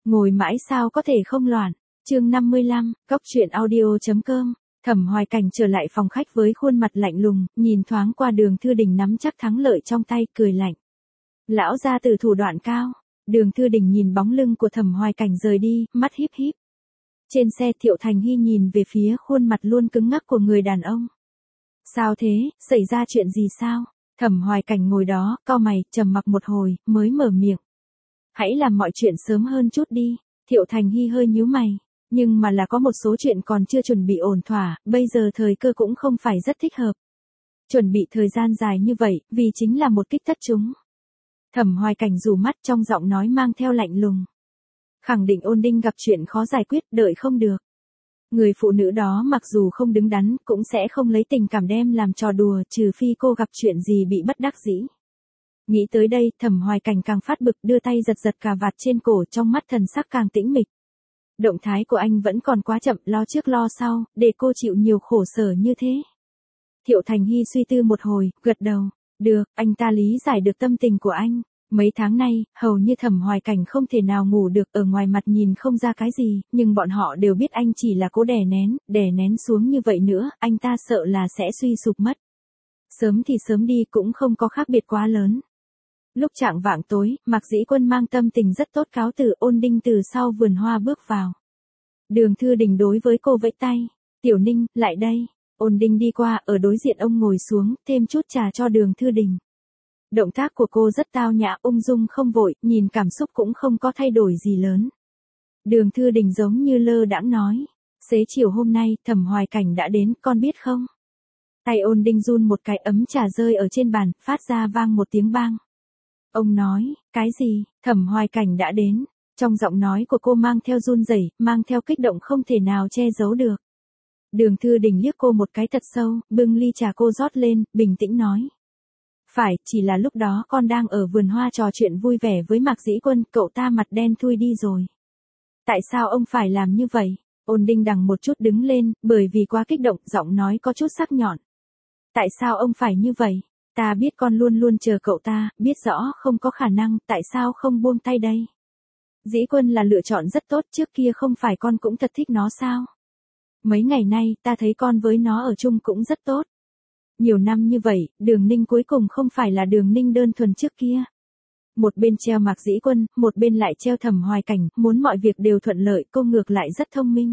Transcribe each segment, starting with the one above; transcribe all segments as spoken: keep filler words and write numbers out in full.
Ngồi mãi sao có thể không loạn. Chương năm mươi lăm, Góc truyện audio.com. Thẩm Hoài Cảnh trở lại phòng khách với khuôn mặt lạnh lùng, nhìn thoáng qua Đường Thư Đình nắm chắc thắng lợi trong tay, cười lạnh. Lão gia tử thủ đoạn cao. Đường Thư Đình nhìn bóng lưng của Thẩm Hoài Cảnh rời đi, mắt híp híp. Trên xe Thiệu Thành Hy nhìn về phía khuôn mặt luôn cứng ngắc của người đàn ông. Sao thế, xảy ra chuyện gì sao? Thẩm Hoài Cảnh ngồi đó, cau mày, trầm mặc một hồi, mới mở miệng. Hãy làm mọi chuyện sớm hơn chút đi. Thiệu Thành Hy hơi nhíu mày. Nhưng mà là có một số chuyện còn chưa chuẩn bị ổn thỏa, bây giờ thời cơ cũng không phải rất thích hợp. Chuẩn bị thời gian dài như vậy, vì chính là một kích thất chúng. Thẩm Hoài Cảnh rủ mắt, trong giọng nói mang theo lạnh lùng. Khẳng định Ôn Đinh gặp chuyện khó giải quyết, đợi không được. Người phụ nữ đó mặc dù không đứng đắn, cũng sẽ không lấy tình cảm đem làm trò đùa, trừ phi cô gặp chuyện gì bị bất đắc dĩ. Nghĩ tới đây, Thẩm Hoài Cảnh càng phát bực, đưa tay giật giật cà vạt trên cổ, trong mắt thần sắc càng tĩnh mịch. Động thái của anh vẫn còn quá chậm, lo trước lo sau, để cô chịu nhiều khổ sở như thế. Thiệu Thành Hy suy tư một hồi, gật đầu. Được, anh ta lý giải được tâm tình của anh. Mấy tháng nay, hầu như Thẩm Hoài Cảnh không thể nào ngủ được, ở ngoài mặt nhìn không ra cái gì, nhưng bọn họ đều biết anh chỉ là cố đè nén, đè nén xuống như vậy nữa, anh ta sợ là sẽ suy sụp mất. Sớm thì sớm đi cũng không có khác biệt quá lớn. Lúc chạng vạng tối, Mạc Dĩ Quân mang tâm tình rất tốt cáo từ. Ôn Đinh từ sau vườn hoa bước vào. Đường Thư Đình đối với cô vẫy tay. Tiểu Ninh, lại đây. Ôn Đinh đi qua, ở đối diện ông ngồi xuống, thêm chút trà cho Đường Thư Đình. Động tác của cô rất tao nhã, ung dung không vội, nhìn cảm xúc cũng không có thay đổi gì lớn. Đường Thư Đình giống như lơ đãng nói. Xế chiều hôm nay, Thẩm Hoài Cảnh đã đến, con biết không? Tay Ôn Đinh run một cái, ấm trà rơi ở trên bàn, phát ra vang một tiếng bang. Ông nói, cái gì? Thẩm Hoài Cảnh đã đến. Trong giọng nói của cô mang theo run rẩy, mang theo kích động không thể nào che giấu được. Đường Thư Đình liếc cô một cái thật sâu, bưng ly trà cô rót lên, bình tĩnh nói. Phải, chỉ là lúc đó con đang ở vườn hoa trò chuyện vui vẻ với Mạc Dĩ Quân, cậu ta mặt đen thui đi rồi. Tại sao ông phải làm như vậy? Ôn Đinh đằng một chút đứng lên, bởi vì quá kích động, giọng nói có chút sắc nhọn. Tại sao ông phải như vậy? Ta biết con luôn luôn chờ cậu ta, biết rõ không có khả năng, tại sao không buông tay đây? Dĩ Quân là lựa chọn rất tốt, trước kia không phải con cũng thật thích nó sao? Mấy ngày nay, ta thấy con với nó ở chung cũng rất tốt. Nhiều năm như vậy, Đường Ninh cuối cùng không phải là Đường Ninh đơn thuần trước kia. Một bên treo Mạc Dĩ Quân, một bên lại treo Thẩm Hoài Cảnh, muốn mọi việc đều thuận lợi, cô ngược lại rất thông minh.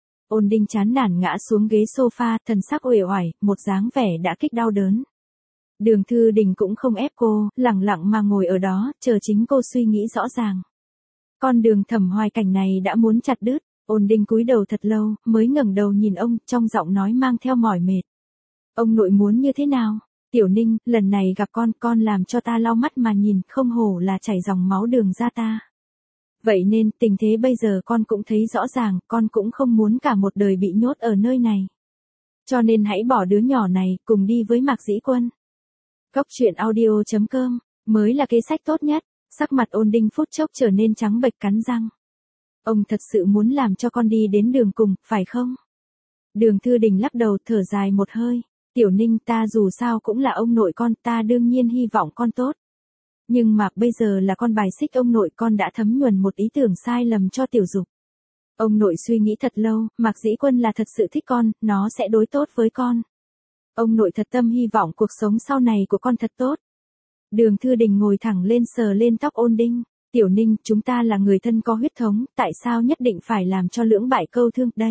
Ôn Đinh chán nản ngã xuống ghế sofa, thần sắc uể oải, một dáng vẻ đã kích đau đớn. Đường Thư Đình cũng không ép cô, lẳng lặng mà ngồi ở đó, chờ chính cô suy nghĩ rõ ràng. Con đường Thẩm Hoài Cảnh này đã muốn chặt đứt. Ôn Đinh cúi đầu thật lâu, mới ngẩng đầu nhìn ông, trong giọng nói mang theo mỏi mệt. Ông nội muốn như thế nào? Tiểu Ninh, lần này gặp con, con làm cho ta lau mắt mà nhìn, không hổ là chảy dòng máu Đường ra ta. Vậy nên, tình thế bây giờ con cũng thấy rõ ràng, con cũng không muốn cả một đời bị nhốt ở nơi này. Cho nên hãy bỏ đứa nhỏ này, cùng đi với Mạc Dĩ Quân. Góc truyện audio.com, mới là kế sách tốt nhất. Sắc mặt Ôn Đinh phút chốc trở nên trắng bệch, cắn răng. Ông thật sự muốn làm cho con đi đến đường cùng, phải không? Đường Thư Đình lắc đầu, thở dài một hơi. Tiểu Ninh, ta dù sao cũng là ông nội con, ta đương nhiên hy vọng con tốt. Nhưng mà bây giờ là con bài xích ông nội, con đã thấm nhuần một ý tưởng sai lầm cho Tiểu Dục. Ông nội suy nghĩ thật lâu, Mạc Dĩ Quân là thật sự thích con, nó sẽ đối tốt với con. Ông nội thật tâm hy vọng cuộc sống sau này của con thật tốt. Đường Thư Đình ngồi thẳng lên, sờ lên tóc Ôn Đinh. Tiểu Ninh, chúng ta là người thân có huyết thống, tại sao nhất định phải làm cho lưỡng bại câu thương đây?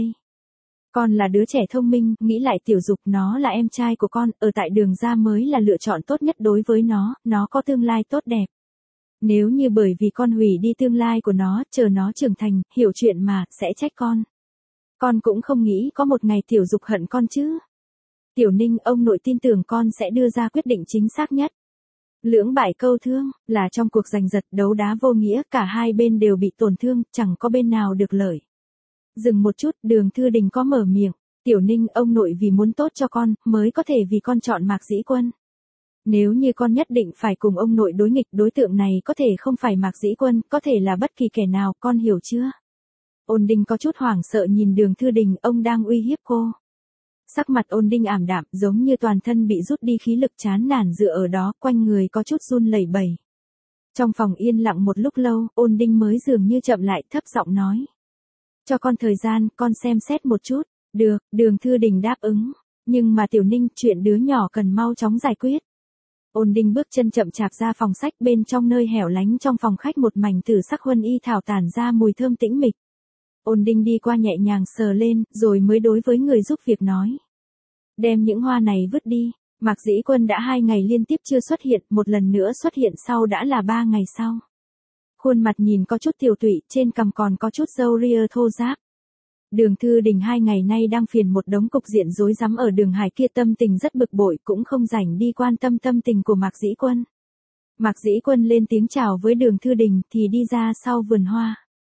Con là đứa trẻ thông minh, nghĩ lại Tiểu Dục, nó là em trai của con, ở tại Đường ra mới là lựa chọn tốt nhất đối với nó, nó có tương lai tốt đẹp. Nếu như bởi vì con hủy đi tương lai của nó, chờ nó trưởng thành, hiểu chuyện mà, sẽ trách con. Con cũng không nghĩ có một ngày Tiểu Dục hận con chứ. Tiểu Ninh, ông nội tin tưởng con sẽ đưa ra quyết định chính xác nhất. Lưỡng bại câu thương, là trong cuộc giành giật đấu đá vô nghĩa, cả hai bên đều bị tổn thương, chẳng có bên nào được lợi. Dừng một chút, Đường Thư Đình có mở miệng. Tiểu Ninh, ông nội vì muốn tốt cho con, mới có thể vì con chọn Mạc Dĩ Quân. Nếu như con nhất định phải cùng ông nội đối nghịch, đối tượng này có thể không phải Mạc Dĩ Quân, có thể là bất kỳ kẻ nào, con hiểu chưa? Ôn Đinh có chút hoảng sợ nhìn Đường Thư Đình, ông đang uy hiếp cô. Sắc mặt Ôn Đinh ảm đạm, giống như toàn thân bị rút đi khí lực, chán nản dựa ở đó, quanh người có chút run lẩy bẩy. Trong phòng yên lặng một lúc lâu, Ôn Đinh mới dường như chậm lại, thấp giọng nói. Cho con thời gian, con xem xét một chút. Được, Đường Thư Đình đáp ứng. Nhưng mà Tiểu Ninh, chuyện đứa nhỏ cần mau chóng giải quyết. Ôn Đinh bước chân chậm chạp ra phòng sách, bên trong nơi hẻo lánh trong phòng khách một mảnh tử sắc huân y thảo tản ra mùi thơm tĩnh mịch. Ôn Đinh đi qua nhẹ nhàng sờ lên, rồi mới đối với người giúp việc nói. Đem những hoa này vứt đi. Mạc Dĩ Quân đã hai ngày liên tiếp chưa xuất hiện, một lần nữa xuất hiện sau đã là ba ngày sau. Khuôn mặt nhìn có chút tiều tụy, trên cằm còn có chút râu ria thô ráp. Đường Thư Đình hai ngày nay đang phiền một đống cục diện rối rắm ở Đường Hải kia, tâm tình rất bực bội, cũng không rảnh đi quan tâm tâm tình của Mạc Dĩ Quân. Mạc Dĩ Quân lên tiếng chào với Đường Thư Đình thì đi ra sau vườn hoa.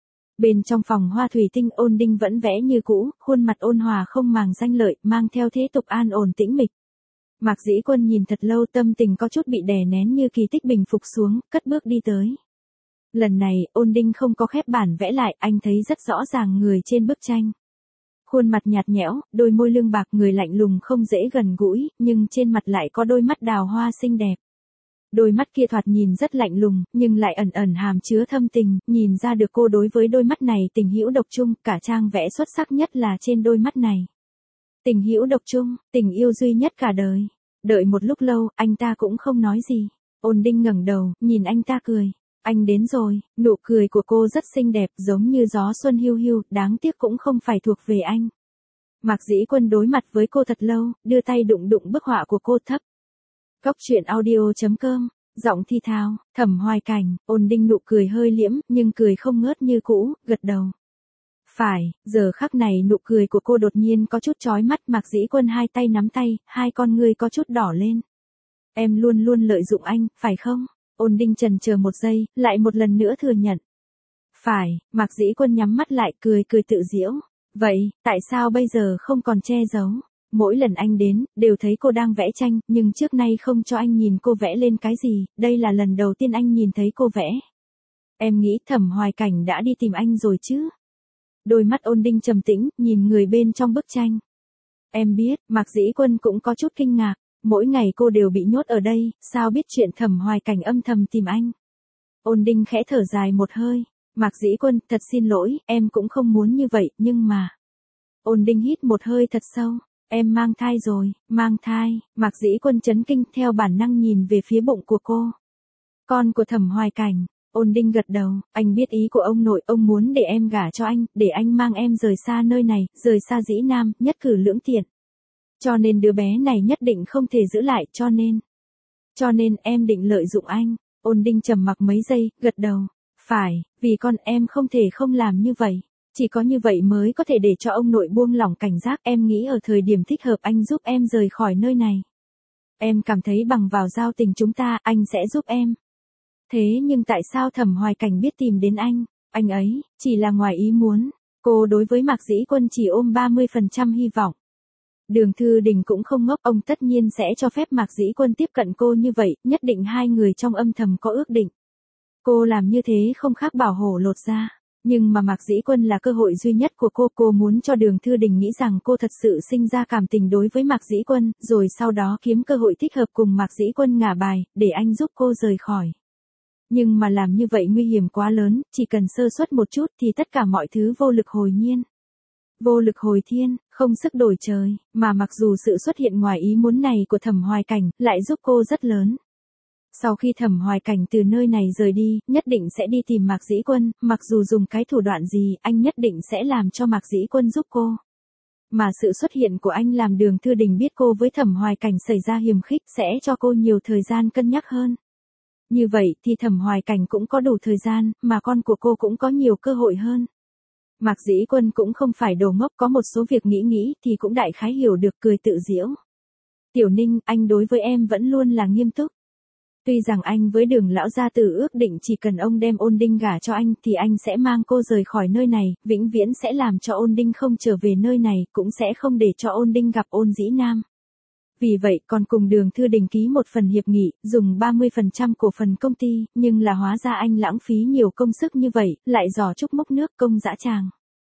Bên trong phòng hoa thủy tinh, Ôn Đinh vẫn vẽ như cũ, khuôn mặt ôn hòa không màng danh lợi, mang theo thế tục an ổn tĩnh mịch. Mạc Dĩ Quân nhìn thật lâu, tâm tình có chút bị đè nén như kỳ tích bình phục xuống, cất bước đi tới. Lần này, Ôn Đinh không có khép bản vẽ lại, anh thấy rất rõ ràng người trên bức tranh. Khuôn mặt nhạt nhẽo, đôi môi lương bạc, người lạnh lùng không dễ gần gũi, nhưng trên mặt lại có đôi mắt đào hoa xinh đẹp. Đôi mắt kia thoạt nhìn rất lạnh lùng, nhưng lại ẩn ẩn hàm chứa thâm tình, nhìn ra được cô đối với đôi mắt này tình hữu độc chung, cả trang vẽ xuất sắc nhất là trên đôi mắt này. Tình hữu độc chung, tình yêu duy nhất cả đời. Đợi một lúc lâu, anh ta cũng không nói gì. Ôn Đinh ngẩng đầu, nhìn anh ta cười. Anh đến rồi, nụ cười của cô rất xinh đẹp, giống như gió xuân hiu hiu, đáng tiếc cũng không phải thuộc về anh. Mạc Dĩ Quân đối mặt với cô thật lâu, đưa tay đụng đụng bức họa của cô thấp. Góc truyện audio chấm com, giọng thi thao, Thẩm Hoài Cảnh. Ôn Đinh nụ cười hơi liễm, nhưng cười không ngớt như cũ, gật đầu. Phải, giờ khắc này nụ cười của cô đột nhiên có chút chói mắt. Mạc Dĩ Quân hai tay nắm tay, hai con ngươi có chút đỏ lên. Em luôn luôn lợi dụng anh, phải không? Ôn Đinh chần chờ một giây, lại một lần nữa thừa nhận. Phải, Mạc Dĩ Quân nhắm mắt lại, cười cười tự giễu. Vậy, tại sao bây giờ không còn che giấu? Mỗi lần anh đến, đều thấy cô đang vẽ tranh, nhưng trước nay không cho anh nhìn cô vẽ lên cái gì, đây là lần đầu tiên anh nhìn thấy cô vẽ. Em nghĩ Thẩm Hoài Cảnh đã đi tìm anh rồi chứ? Đôi mắt Ôn Đinh trầm tĩnh, nhìn người bên trong bức tranh. Em biết, Mạc Dĩ Quân cũng có chút kinh ngạc. Mỗi ngày cô đều bị nhốt ở đây, sao biết chuyện Thẩm Hoài Cảnh âm thầm tìm anh? Ôn Đinh khẽ thở dài một hơi. Mạc Dĩ Quân, thật xin lỗi, em cũng không muốn như vậy, nhưng mà... Ôn Đinh hít một hơi thật sâu. Em mang thai rồi, mang thai. Mạc Dĩ Quân chấn kinh, theo bản năng nhìn về phía bụng của cô. Con của Thẩm Hoài Cảnh. Ôn Đinh gật đầu, anh biết ý của ông nội, ông muốn để em gả cho anh, để anh mang em rời xa nơi này, rời xa Dĩ Nam, nhất cử lưỡng tiện. Cho nên đứa bé này nhất định không thể giữ lại, cho nên. Cho nên em định lợi dụng anh. Ôn Đinh trầm mặc mấy giây, gật đầu. Phải, vì con em không thể không làm như vậy. Chỉ có như vậy mới có thể để cho ông nội buông lỏng cảnh giác. Em nghĩ ở thời điểm thích hợp anh giúp em rời khỏi nơi này. Em cảm thấy bằng vào giao tình chúng ta, anh sẽ giúp em. Thế nhưng tại sao Thẩm Hoài Cảnh biết tìm đến anh? Anh ấy, chỉ là ngoài ý muốn. Cô đối với Mạc Dĩ Quân chỉ ôm ba mươi phần trăm hy vọng. Đường Thư Đình cũng không ngốc, ông tất nhiên sẽ cho phép Mạc Dĩ Quân tiếp cận cô như vậy, nhất định hai người trong âm thầm có ước định. Cô làm như thế không khác bảo hổ lột da. Nhưng mà Mạc Dĩ Quân là cơ hội duy nhất của cô, cô muốn cho Đường Thư Đình nghĩ rằng cô thật sự sinh ra cảm tình đối với Mạc Dĩ Quân, rồi sau đó kiếm cơ hội thích hợp cùng Mạc Dĩ Quân ngả bài, để anh giúp cô rời khỏi. Nhưng mà làm như vậy nguy hiểm quá lớn, chỉ cần sơ suất một chút thì tất cả mọi thứ vô lực hồi nhiên. Vô lực hồi thiên, không sức đổi trời, mà mặc dù sự xuất hiện ngoài ý muốn này của Thẩm Hoài Cảnh, lại giúp cô rất lớn. Sau khi Thẩm Hoài Cảnh từ nơi này rời đi, nhất định sẽ đi tìm Mạc Dĩ Quân, mặc dù dùng cái thủ đoạn gì, anh nhất định sẽ làm cho Mạc Dĩ Quân giúp cô. Mà sự xuất hiện của anh làm Đường Thư Đình biết cô với Thẩm Hoài Cảnh xảy ra hiềm khích, sẽ cho cô nhiều thời gian cân nhắc hơn. Như vậy thì Thẩm Hoài Cảnh cũng có đủ thời gian, mà con của cô cũng có nhiều cơ hội hơn. Mạc Dĩ Quân cũng không phải đồ ngốc, có một số việc nghĩ nghĩ thì cũng đại khái hiểu được, cười tự giễu. Tiểu Ninh, anh đối với em vẫn luôn là nghiêm túc. Tuy rằng anh với Đường lão gia tử ước định chỉ cần ông đem Ôn Đinh gả cho anh thì anh sẽ mang cô rời khỏi nơi này, vĩnh viễn sẽ làm cho Ôn Đinh không trở về nơi này, cũng sẽ không để cho Ôn Đinh gặp Ôn Dĩ Nam. Vì vậy còn cùng Đường Thư Đình ký một phần hiệp nghị, dùng ba mươi phần trăm cổ phần công ty, nhưng là hóa ra anh lãng phí nhiều công sức như vậy, lại giỏ trúc mốc nước công dã tràng.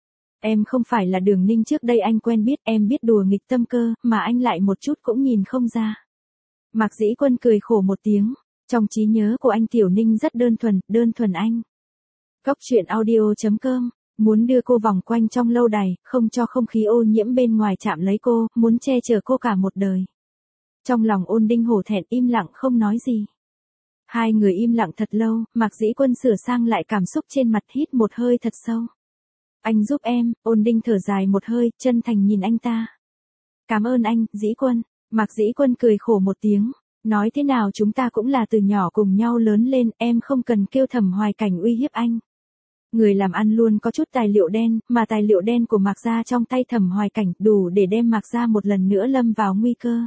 Em không phải là Đường Ninh trước đây anh quen biết, em biết đùa nghịch tâm cơ, mà anh lại một chút cũng nhìn không ra. Mạc Dĩ Quân cười khổ một tiếng, Trong trí nhớ của anh Tiểu Ninh rất đơn thuần, đơn thuần anh. Góc truyện audio.com, muốn đưa cô vòng quanh trong lâu đài, không cho không khí ô nhiễm bên ngoài chạm lấy cô, muốn che chở cô cả một đời. Trong lòng Ôn Đinh hổ thẹn im lặng không nói gì. Hai người im lặng thật lâu, Mạc Dĩ Quân sửa sang lại cảm xúc trên mặt, hít một hơi thật sâu. Anh giúp em. Ôn Đinh thở dài một hơi, chân thành nhìn anh ta. Cảm ơn anh, Dĩ Quân. Mạc Dĩ Quân cười khổ một tiếng. Nói thế nào chúng ta cũng là từ nhỏ cùng nhau lớn lên, em không cần kêu Thẩm Hoài Cảnh uy hiếp anh. Người làm ăn luôn có chút tài liệu đen, mà tài liệu đen của Mạc gia trong tay Thẩm Hoài Cảnh đủ để đem Mạc gia một lần nữa lâm vào nguy cơ.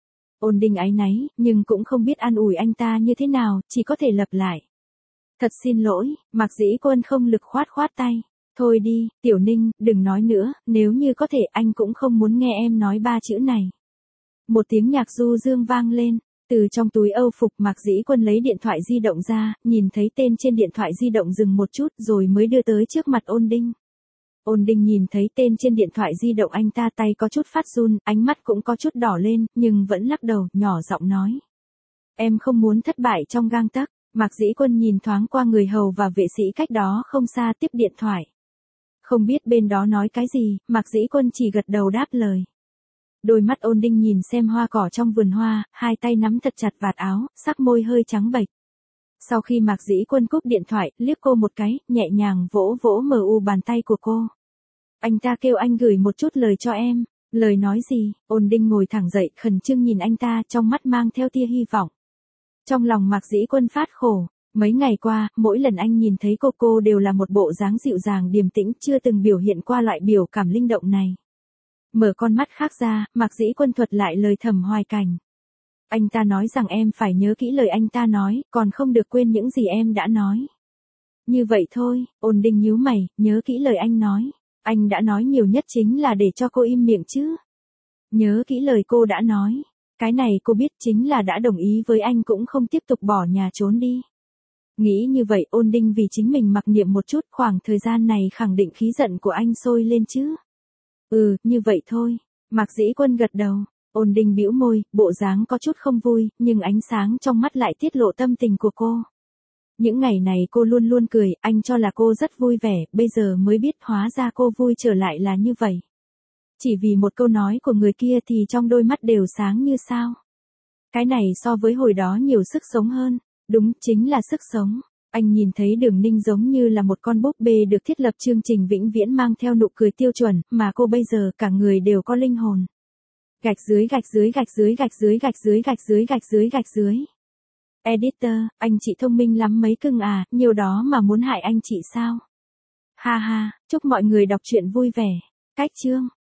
Ôn Đinh áy náy, nhưng cũng không biết an ủi anh ta như thế nào, chỉ có thể lặp lại. Thật xin lỗi. Mạc Dĩ Quân không lực khoát khoát tay. Thôi đi, Tiểu Ninh, đừng nói nữa, nếu như có thể anh cũng không muốn nghe em nói ba chữ này. Một tiếng nhạc du dương vang lên, từ trong túi âu phục Mạc Dĩ Quân lấy điện thoại di động ra, nhìn thấy tên trên điện thoại di động dừng một chút rồi mới đưa tới trước mặt Ôn Đinh. Ôn Đinh nhìn thấy tên trên điện thoại di động anh ta tay có chút phát run, ánh mắt cũng có chút đỏ lên, nhưng vẫn lắc đầu, nhỏ giọng nói. Em không muốn thất bại trong gang tấc. Mạc Dĩ Quân nhìn thoáng qua người hầu và vệ sĩ cách đó không xa tiếp điện thoại. Không biết bên đó nói cái gì, Mạc Dĩ Quân chỉ gật đầu đáp lời. Đôi mắt Ôn Đinh nhìn xem hoa cỏ trong vườn hoa, hai tay nắm thật chặt vạt áo, sắc môi hơi trắng bệch. Sau khi Mạc Dĩ Quân cúp điện thoại, liếc cô một cái, nhẹ nhàng vỗ vỗ mờ u bàn tay của cô. Anh ta kêu anh gửi một chút lời cho em. Lời nói gì? Ôn Đinh ngồi thẳng dậy, khẩn trương nhìn anh ta, trong mắt mang theo tia hy vọng. Trong lòng Mạc Dĩ Quân phát khổ. Mấy ngày qua, mỗi lần anh nhìn thấy cô cô đều là một bộ dáng dịu dàng điềm tĩnh, chưa từng biểu hiện qua loại biểu cảm linh động này. Mở con mắt khác ra, Mạc Dĩ Quân thuật lại lời Thẩm Hoài Cảnh. Anh ta nói rằng em phải nhớ kỹ lời anh ta nói, còn không được quên những gì em đã nói. Như vậy thôi. Ôn Đinh nhíu mày, nhớ kỹ lời anh nói. Anh đã nói nhiều nhất chính là để cho cô im miệng chứ. Nhớ kỹ lời cô đã nói. Cái này cô biết chính là đã đồng ý với anh cũng không tiếp tục bỏ nhà trốn đi. Nghĩ như vậy Ôn Đinh vì chính mình mặc niệm một chút, khoảng thời gian này khẳng định khí giận của anh sôi lên chứ. Ừ, như vậy thôi. Mạc Dĩ Quân gật đầu. Ôn Đinh bĩu môi, bộ dáng có chút không vui, nhưng ánh sáng trong mắt lại tiết lộ tâm tình của cô. Những ngày này cô luôn luôn cười, anh cho là cô rất vui vẻ, bây giờ mới biết hóa ra cô vui trở lại là như vậy. Chỉ vì một câu nói của người kia thì trong đôi mắt đều sáng như sao. Cái này so với hồi đó nhiều sức sống hơn. Đúng, chính là sức sống. Anh nhìn thấy Đường Ninh giống như là một con búp bê được thiết lập chương trình vĩnh viễn mang theo nụ cười tiêu chuẩn, mà cô bây giờ cả người đều có linh hồn. Gạch dưới gạch dưới gạch dưới gạch dưới gạch dưới gạch dưới gạch dưới gạch dưới. Editor, anh chị thông minh lắm mấy cưng à, nhiều đó mà muốn hại anh chị sao? Ha ha, chúc mọi người đọc truyện vui vẻ. Cách chương